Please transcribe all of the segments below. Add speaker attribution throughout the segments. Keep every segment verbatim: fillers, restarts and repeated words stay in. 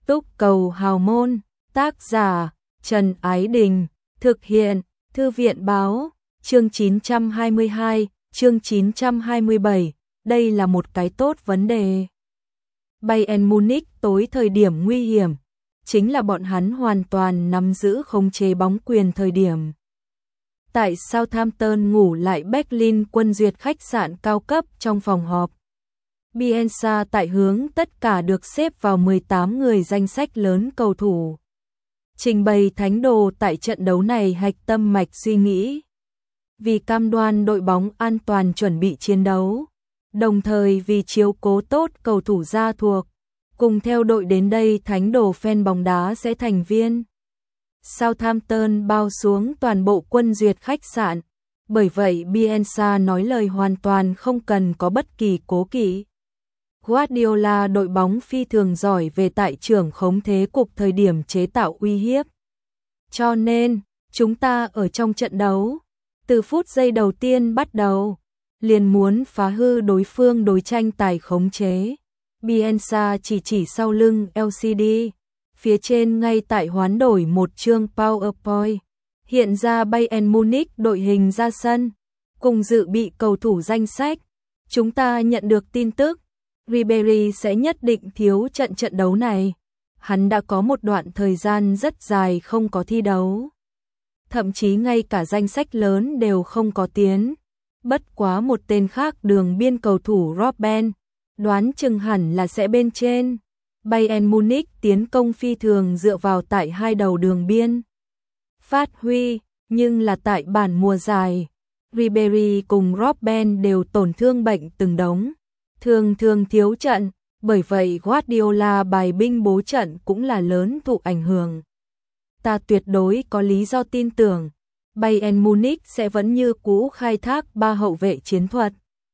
Speaker 1: Túc cầu hào môn, tác giả Trần Ái Đình, thực hiện Thư viện Báo, chương chín trăm hai mươi hai, chương chín trăm hai mươi bảy, đây là một cái tốt vấn đề. Bayern Munich tối thời điểm nguy hiểm, chính là bọn hắn hoàn toàn nắm giữ khống chế bóng quyền thời điểm. Tại Southampton ngủ lại Berlin quân duyệt khách sạn cao cấp trong phòng họp. Bielsa tại hướng tất cả được xếp vào mười tám người danh sách lớn cầu thủ. Trình bày thánh đồ tại trận đấu này hạch tâm mạch suy nghĩ. Vì cam đoan đội bóng an toàn chuẩn bị chiến đấu, đồng thời vì chiếu cố tốt cầu thủ gia thuộc, cùng theo đội đến đây thánh đồ fan bóng đá sẽ thành viên. Southampton bao xuống toàn bộ quân duyệt khách sạn, bởi vậy Bielsa nói lời hoàn toàn không cần có bất kỳ cố kỵ. Guardiola đội bóng phi thường giỏi về tại trưởng khống thế cục thời điểm chế tạo uy hiếp. Cho nên, chúng ta ở trong trận đấu, từ phút giây đầu tiên bắt đầu, liền muốn phá hư đối phương đối tranh tài khống chế. Bielsa chỉ chỉ sau lưng lờ xê đê, phía trên ngay tại hoán đổi một chương PowerPoint, hiện ra Bayern Munich đội hình ra sân, cùng dự bị cầu thủ danh sách. Chúng ta nhận được tin tức, Ribery sẽ nhất định thiếu trận trận đấu này. Hắn đã có một đoạn thời gian rất dài không có thi đấu. Thậm chí ngay cả danh sách lớn đều không có tiến. Bất quá một tên khác đường biên cầu thủ Robben, đoán chừng hẳn là sẽ bên trên. Bayern Munich tiến công phi thường dựa vào tại hai đầu đường biên phát huy, nhưng là tại bản mùa dài, Ribery cùng Robben đều tổn thương bệnh từng đống, thường thường thiếu trận, bởi vậy Guardiola bài binh bố trận cũng là lớn thụ ảnh hưởng. Ta tuyệt đối có lý do tin tưởng Bayern Munich sẽ vẫn như cũ khai thác ba hậu vệ chiến thuật.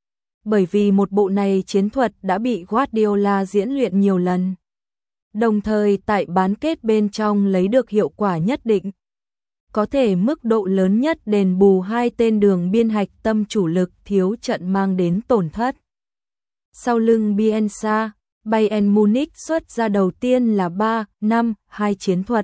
Speaker 1: Bởi vì một bộ này chiến thuật đã bị Guardiola diễn luyện nhiều lần, đồng thời tại bán kết bên trong lấy được hiệu quả nhất định, có thể mức độ lớn nhất đền bù hai tên đường biên hạch tâm chủ lực thiếu trận mang đến tổn thất. Sau lưng Bielsa, Bayern Munich xuất ra đầu tiên là ba năm hai chiến thuật.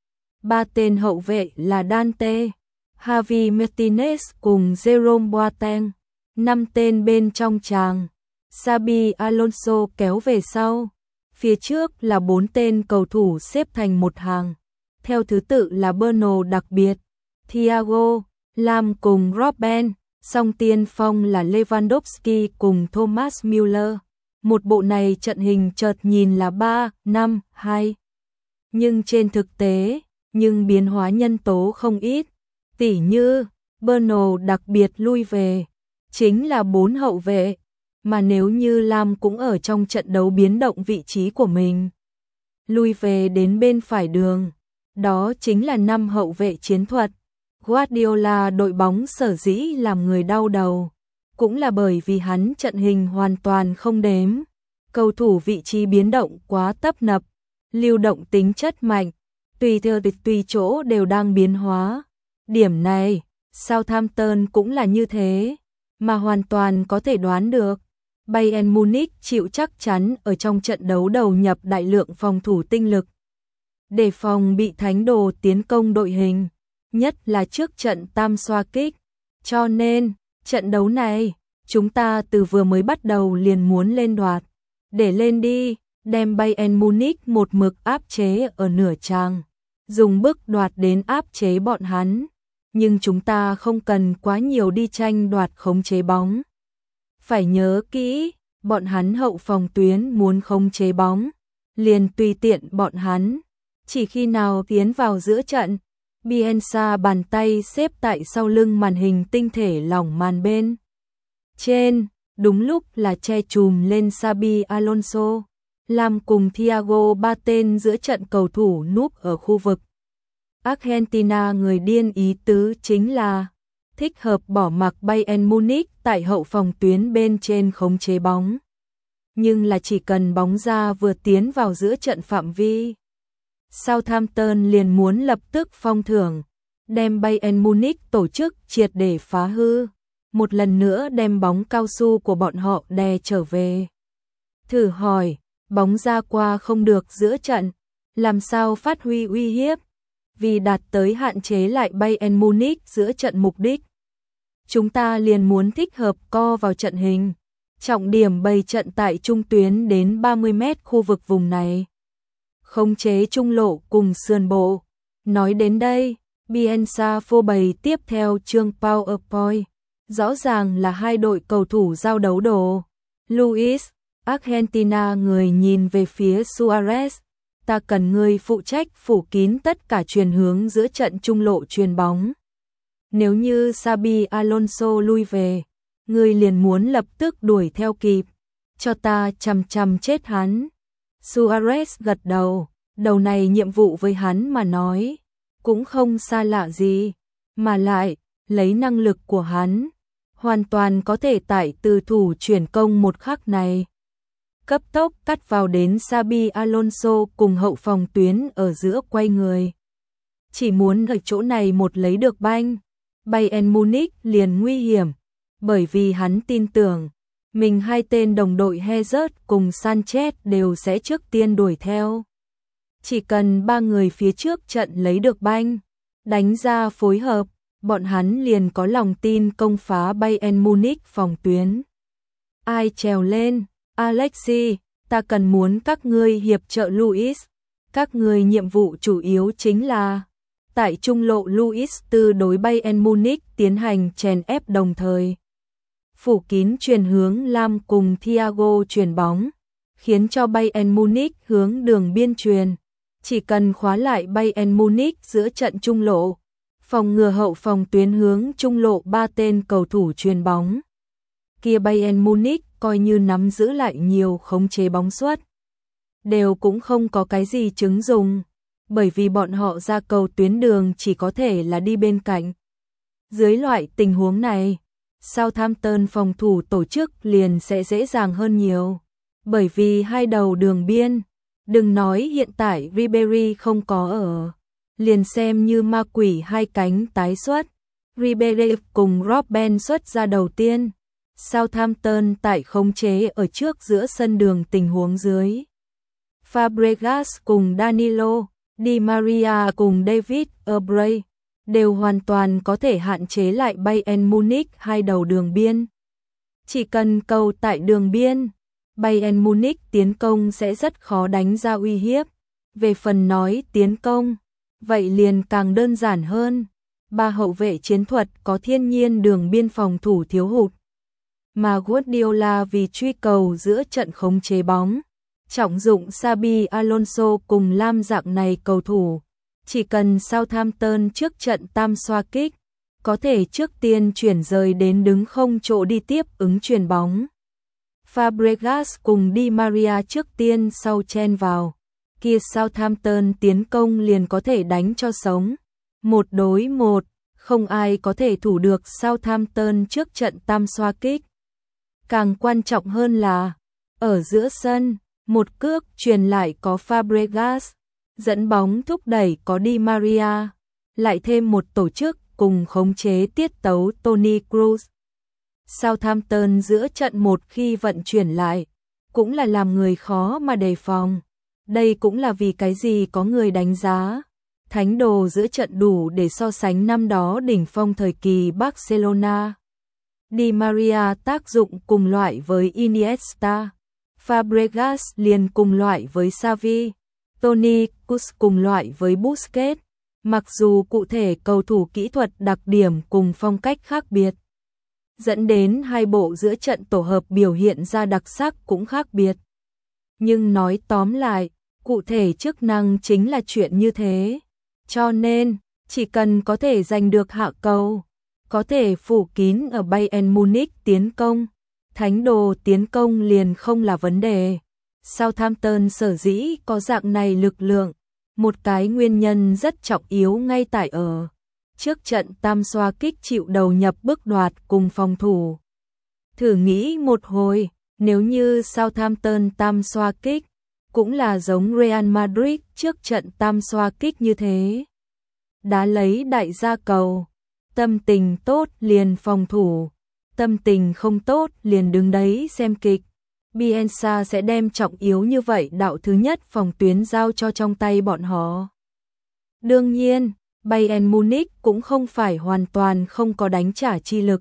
Speaker 1: Ba tên hậu vệ là Dante, Javi Martinez cùng Jerome Boateng. Năm tên bên trong tràng, Xabi Alonso kéo về sau. Phía trước là bốn tên cầu thủ xếp thành một hàng, theo thứ tự là Bruno đặc biệt, Thiago, Lam cùng Robben, song tiên phong là Lewandowski cùng Thomas Müller. Một bộ này trận hình chợt nhìn là ba năm hai, nhưng trên thực tế, nhưng biến hóa nhân tố không ít, tỉ như Bruno đặc biệt lui về, chính là bốn hậu vệ, mà nếu như Lam cũng ở trong trận đấu biến động vị trí của mình, lui về đến bên phải đường, đó chính là năm hậu vệ chiến thuật. Guardiola đội bóng sở dĩ làm người đau đầu, cũng là bởi vì hắn trận hình hoàn toàn không đếm, cầu thủ vị trí biến động quá tấp nập, lưu động tính chất mạnh, tùy theo tùy chỗ đều đang biến hóa. Điểm này, Southampton cũng là như thế, mà hoàn toàn có thể đoán được. Bayern Munich chịu chắc chắn ở trong trận đấu đầu nhập đại lượng phòng thủ tinh lực, để phòng bị thánh đồ tiến công đội hình, nhất là trước trận tam xoa kích. Cho nên, trận đấu này, chúng ta từ vừa mới bắt đầu liền muốn lên đoạt, để lên đi, đem Bayern Munich một mực áp chế ở nửa tràng, dùng bức đoạt đến áp chế bọn hắn. Nhưng chúng ta không cần quá nhiều đi tranh đoạt khống chế bóng. Phải nhớ kỹ, bọn hắn hậu phòng tuyến muốn khống chế bóng, liền tùy tiện bọn hắn. Chỉ khi nào tiến vào giữa trận, Bielsa bàn tay xếp tại sau lưng màn hình tinh thể lỏng màn bên trên, đúng lúc là che chùm lên Xabi Alonso, làm cùng Thiago ba tên giữa trận cầu thủ núp ở khu vực. Argentina người điên ý tứ chính là thích hợp bỏ mặc Bayern Munich tại hậu phòng tuyến bên trên khống chế bóng. Nhưng là chỉ cần bóng ra vừa tiến vào giữa trận phạm vi, Southampton liền muốn lập tức phong thưởng, đem Bayern Munich tổ chức triệt để phá hư, một lần nữa đem bóng cao su của bọn họ đè trở về. Thử hỏi, bóng ra qua không được giữa trận, làm sao phát huy uy hiếp, vì đạt tới hạn chế lại Bayern Munich giữa trận mục đích. Chúng ta liền muốn thích hợp co vào trận hình, trọng điểm bày trận tại trung tuyến đến ba mươi mét khu vực vùng này. Khống chế trung lộ cùng sườn bộ. Nói đến đây, Bielsa phô bày tiếp theo chương PowerPoint. Rõ ràng là hai đội cầu thủ giao đấu đồ. Luis, Argentina người nhìn về phía Suarez. Ta cần người phụ trách phủ kín tất cả chuyền hướng giữa trận trung lộ chuyền bóng. Nếu như Xabi Alonso lui về, người liền muốn lập tức đuổi theo kịp. Cho ta chằm chằm chết hắn. Suarez gật đầu. Đầu này nhiệm vụ với hắn mà nói cũng không xa lạ gì, mà lại lấy năng lực của hắn hoàn toàn có thể tại từ thủ chuyển công một khắc này cấp tốc cắt vào đến Xabi Alonso cùng hậu phòng tuyến ở giữa quay người. Chỉ muốn ở chỗ này một lấy được banh, Bayern Munich liền nguy hiểm, bởi vì hắn tin tưởng mình hai tên đồng đội Hazard cùng Sanchez đều sẽ trước tiên đuổi theo. Chỉ cần ba người phía trước trận lấy được banh, đánh ra phối hợp, bọn hắn liền có lòng tin công phá Bayern Munich phòng tuyến. Ai trèo lên? Alexi, ta cần muốn các ngươi hiệp trợ Luis. Các ngươi nhiệm vụ chủ yếu chính là tại trung lộ Luis từ đối Bayern Munich tiến hành chèn ép đồng thời. Phủ kín truyền hướng Lam cùng Thiago truyền bóng, khiến cho Bayern Munich hướng đường biên truyền. Chỉ cần khóa lại Bayern Munich giữa trận trung lộ, phòng ngừa hậu phòng tuyến hướng trung lộ ba tên cầu thủ chuyền bóng. Kia Bayern Munich coi như nắm giữ lại nhiều khống chế bóng suất, đều cũng không có cái gì chứng dùng, bởi vì bọn họ ra cầu tuyến đường chỉ có thể là đi bên cạnh. Dưới loại tình huống này, Southampton phòng thủ tổ chức liền sẽ dễ dàng hơn nhiều, bởi vì hai đầu đường biên, đừng nói hiện tại Ribery không có ở, liền xem như ma quỷ hai cánh tái xuất, Ribery cùng Robben xuất ra đầu tiên, Southampton tại khống chế ở trước giữa sân đường tình huống dưới. Fabregas cùng Danilo, Di Maria cùng David Obrey đều hoàn toàn có thể hạn chế lại Bayern Munich hai đầu đường biên. Chỉ cần cầu tại đường biên, Bayern Munich tiến công sẽ rất khó đánh ra uy hiếp. Về phần nói tiến công, vậy liền càng đơn giản hơn. Ba hậu vệ chiến thuật có thiên nhiên đường biên phòng thủ thiếu hụt. Mà Guardiola vì truy cầu giữa trận khống chế bóng, trọng dụng Xabi Alonso cùng Lam dạng này cầu thủ. Chỉ cần Southampton trước trận tam xoa kích, có thể trước tiên chuyển rời đến đứng không chỗ đi tiếp ứng chuyền bóng. Fabregas cùng Di Maria trước tiên sau chen vào, kia Southampton tiến công liền có thể đánh cho sống. Một đối một, không ai có thể thủ được Southampton trước trận tam xoa kích. Càng quan trọng hơn là, ở giữa sân, một cước truyền lại có Fabregas, dẫn bóng thúc đẩy có Di Maria, lại thêm một tổ chức cùng khống chế tiết tấu Toni Kroos. Southampton giữa trận một khi vận chuyển lại, cũng là làm người khó mà đề phòng. Đây cũng là vì cái gì có người đánh giá thánh đồ giữa trận đủ để so sánh năm đó đỉnh phong thời kỳ Barcelona. Di Maria tác dụng cùng loại với Iniesta, Fabregas liền cùng loại với Xavi, Toni Kroos cùng loại với Busquets. Mặc dù cụ thể cầu thủ kỹ thuật đặc điểm cùng phong cách khác biệt, dẫn đến hai bộ giữa trận tổ hợp biểu hiện ra đặc sắc cũng khác biệt. Nhưng nói tóm lại, cụ thể chức năng chính là chuyện như thế. Cho nên, chỉ cần có thể giành được hạ cầu, có thể phủ kín ở Bayern Munich tiến công, thánh đồ tiến công liền không là vấn đề. Southampton sở dĩ có dạng này lực lượng, một cái nguyên nhân rất trọng yếu ngay tại ở trước trận tam xoa kích chịu đầu nhập bước đoạt cùng phòng thủ. Thử nghĩ một hồi, nếu như Southampton tam xoa kích, cũng là giống Real Madrid trước trận tam xoa kích như thế. Đá lấy đại gia cầu, tâm tình tốt liền phòng thủ, tâm tình không tốt liền đứng đấy xem kịch. Bielsa sẽ đem trọng yếu như vậy đạo thứ nhất phòng tuyến giao cho trong tay bọn họ. Đương nhiên, Bayern Munich cũng không phải hoàn toàn không có đánh trả chi lực.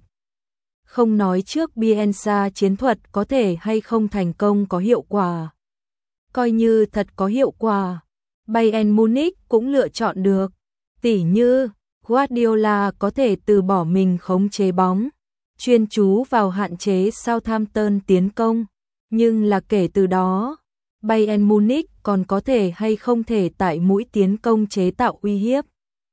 Speaker 1: Không nói trước Bielsa chiến thuật có thể hay không thành công có hiệu quả. Coi như thật có hiệu quả, Bayern Munich cũng lựa chọn được. Tỉ như, Guardiola có thể từ bỏ mình khống chế bóng, chuyên chú vào hạn chế Southampton tiến công. Nhưng là kể từ đó, Bayern Munich còn có thể hay không thể tại mũi tiến công chế tạo uy hiếp.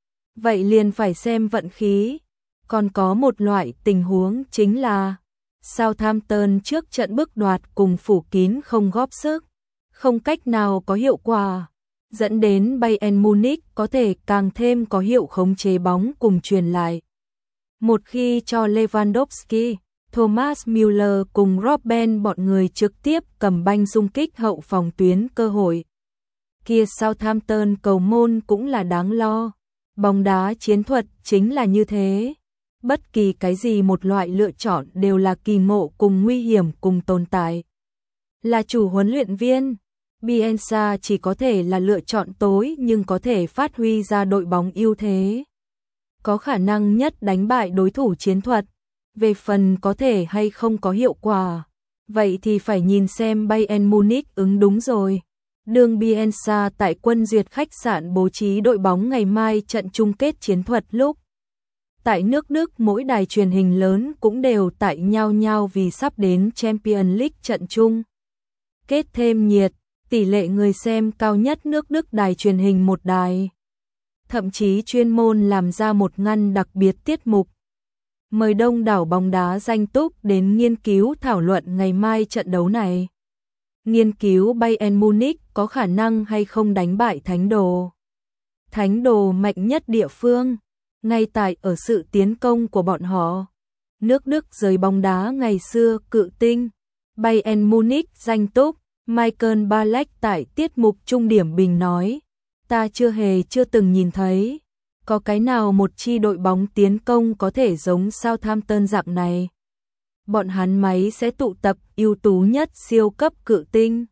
Speaker 1: Vậy liền phải xem vận khí. Còn có một loại tình huống chính là Southampton trước trận bức đoạt cùng phủ kín không góp sức, không cách nào có hiệu quả, dẫn đến Bayern Munich có thể càng thêm có hiệu khống chế bóng cùng truyền lại. Một khi cho Lewandowski, Thomas Müller cùng Robben bọn người trực tiếp cầm banh xung kích hậu phòng tuyến cơ hội. Kia Southampton cầu môn cũng là đáng lo. Bóng đá chiến thuật chính là như thế. Bất kỳ cái gì một loại lựa chọn đều là kỳ ngộ cùng nguy hiểm cùng tồn tại. Là chủ huấn luyện viên, Bielsa chỉ có thể là lựa chọn tối nhưng có thể phát huy ra đội bóng ưu thế. Có khả năng nhất đánh bại đối thủ chiến thuật. Về phần có thể hay không có hiệu quả, vậy thì phải nhìn xem Bayern Munich ứng đúng rồi. Đường Bielsa tại Quân Duyệt khách sạn bố trí đội bóng ngày mai trận chung kết chiến thuật lúc. Tại nước Đức mỗi đài truyền hình lớn cũng đều tại nhau nhau vì sắp đến Champions League trận chung. Kết thêm nhiệt, tỷ lệ người xem cao nhất nước Đức đài truyền hình một đài. Thậm chí chuyên môn làm ra một ngăn đặc biệt tiết mục. Mời đông đảo bóng đá danh túc đến nghiên cứu thảo luận ngày mai trận đấu này. Nghiên cứu Bayern Munich có khả năng hay không đánh bại Thánh Đồ. Thánh Đồ mạnh nhất địa phương, ngay tại ở sự tiến công của bọn họ. Nước Đức giới bóng đá ngày xưa cự tinh. Bayern Munich danh túc, Michael Ballack tại tiết mục trung điểm bình nói. Ta chưa hề chưa từng nhìn thấy. Có cái nào một chi đội bóng tiến công có thể giống Southampton dạng này. Bọn hắn máy sẽ tụ tập ưu tú nhất siêu cấp cự tinh.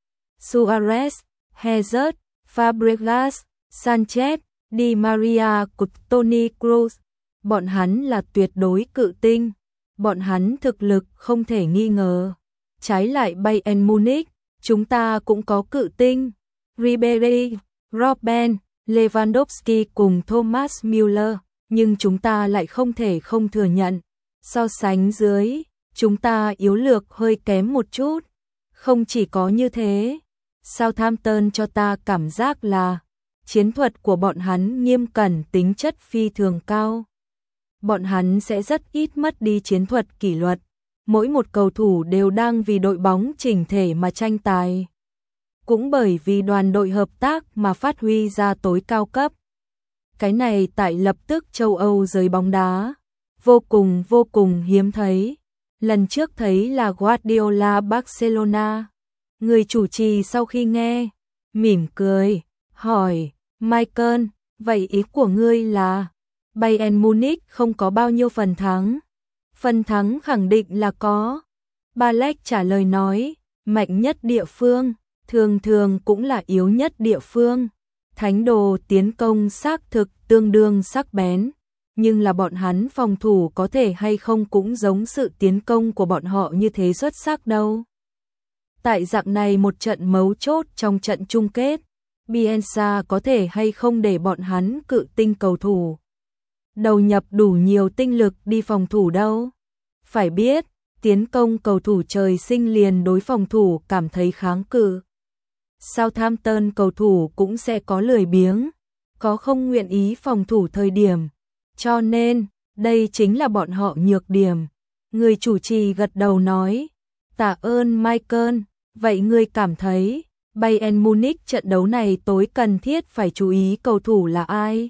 Speaker 1: Suarez, Hazard, Fabregas, Sanchez, Di Maria, Toni Kroos. Bọn hắn là tuyệt đối cự tinh. Bọn hắn thực lực không thể nghi ngờ. Trái lại Bayern Munich, chúng ta cũng có cự tinh. Ribery, Robben, Lewandowski cùng Thomas Müller, nhưng chúng ta lại không thể không thừa nhận. So sánh dưới, chúng ta yếu lược hơi kém một chút. Không chỉ có như thế, Southampton cho ta cảm giác là chiến thuật của bọn hắn nghiêm cẩn, tính chất phi thường cao. Bọn hắn sẽ rất ít mất đi chiến thuật kỷ luật. Mỗi một cầu thủ đều đang vì đội bóng chỉnh thể mà tranh tài. Cũng bởi vì đoàn đội hợp tác mà phát huy ra tối cao cấp. Cái này tại lập tức châu Âu giới bóng đá, vô cùng vô cùng hiếm thấy. Lần trước thấy là Guardiola Barcelona. Người chủ trì sau khi nghe, mỉm cười, hỏi, Michael, vậy ý của ngươi là Bayern Munich không có bao nhiêu phần thắng? Phần thắng khẳng định là có. Ballack trả lời nói, mạnh nhất địa phương, thường thường cũng là yếu nhất địa phương. Thánh Đồ tiến công xác thực tương đương sắc bén, nhưng là bọn hắn phòng thủ có thể hay không cũng giống sự tiến công của bọn họ như thế xuất sắc đâu. Tại dạng này một trận mấu chốt trong trận chung kết, Bielsa có thể hay không để bọn hắn cự tinh cầu thủ đầu nhập đủ nhiều tinh lực đi phòng thủ đâu. Phải biết, tiến công cầu thủ trời sinh liền đối phòng thủ cảm thấy kháng cự. Southampton cầu thủ cũng sẽ có lười biếng, có không nguyện ý phòng thủ thời điểm. Cho nên, đây chính là bọn họ nhược điểm. Người chủ trì gật đầu nói, tạ ơn Michael, vậy ngươi cảm thấy Bayern Munich trận đấu này tối cần thiết phải chú ý cầu thủ là ai?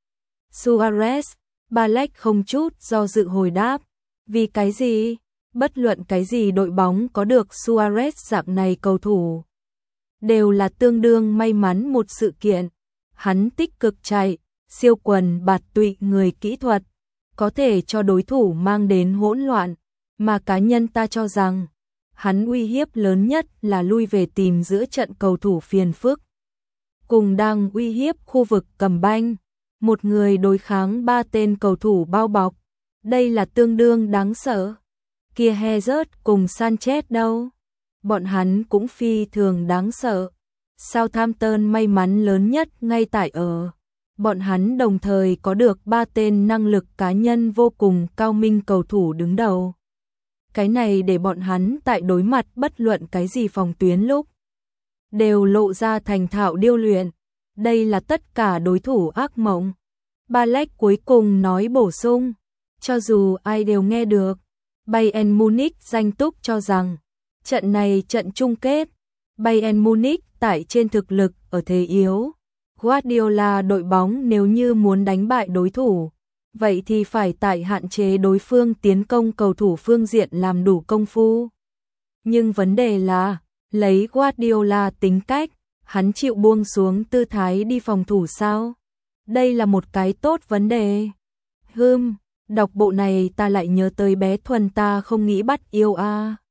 Speaker 1: Suarez, Ballack không chút do dự hồi đáp, vì cái gì? Bất luận cái gì đội bóng có được Suarez dạng này cầu thủ đều là tương đương may mắn một sự kiện. Hắn tích cực chạy, siêu quần bạt tụy người kỹ thuật, có thể cho đối thủ mang đến hỗn loạn, mà cá nhân ta cho rằng hắn uy hiếp lớn nhất là lui về tìm giữa trận cầu thủ phiền phức. Cùng đang uy hiếp khu vực cầm banh, một người đối kháng ba tên cầu thủ bao bọc. Đây là tương đương đáng sợ. Kia Hazard cùng Sanchez đâu? Bọn hắn cũng phi thường đáng sợ. Southampton may mắn lớn nhất ngay tại ở. Bọn hắn đồng thời có được ba tên năng lực cá nhân vô cùng cao minh cầu thủ đứng đầu. Cái này để bọn hắn tại đối mặt bất luận cái gì phòng tuyến lúc đều lộ ra thành thạo điêu luyện. Đây là tất cả đối thủ ác mộng. Balek cuối cùng nói bổ sung, cho dù ai đều nghe được, Bayern Munich danh túc cho rằng trận này trận chung kết, Bayern Munich tại trên thực lực ở thế yếu. Guardiola đội bóng nếu như muốn đánh bại đối thủ, vậy thì phải tại hạn chế đối phương tiến công cầu thủ phương diện làm đủ công phu. Nhưng vấn đề là, lấy Guardiola tính cách, hắn chịu buông xuống tư thái đi phòng thủ sao? Đây là một cái tốt vấn đề. Hừm, đọc bộ này ta lại nhớ tới bé Thuần ta không nghĩ bắt yêu a. À.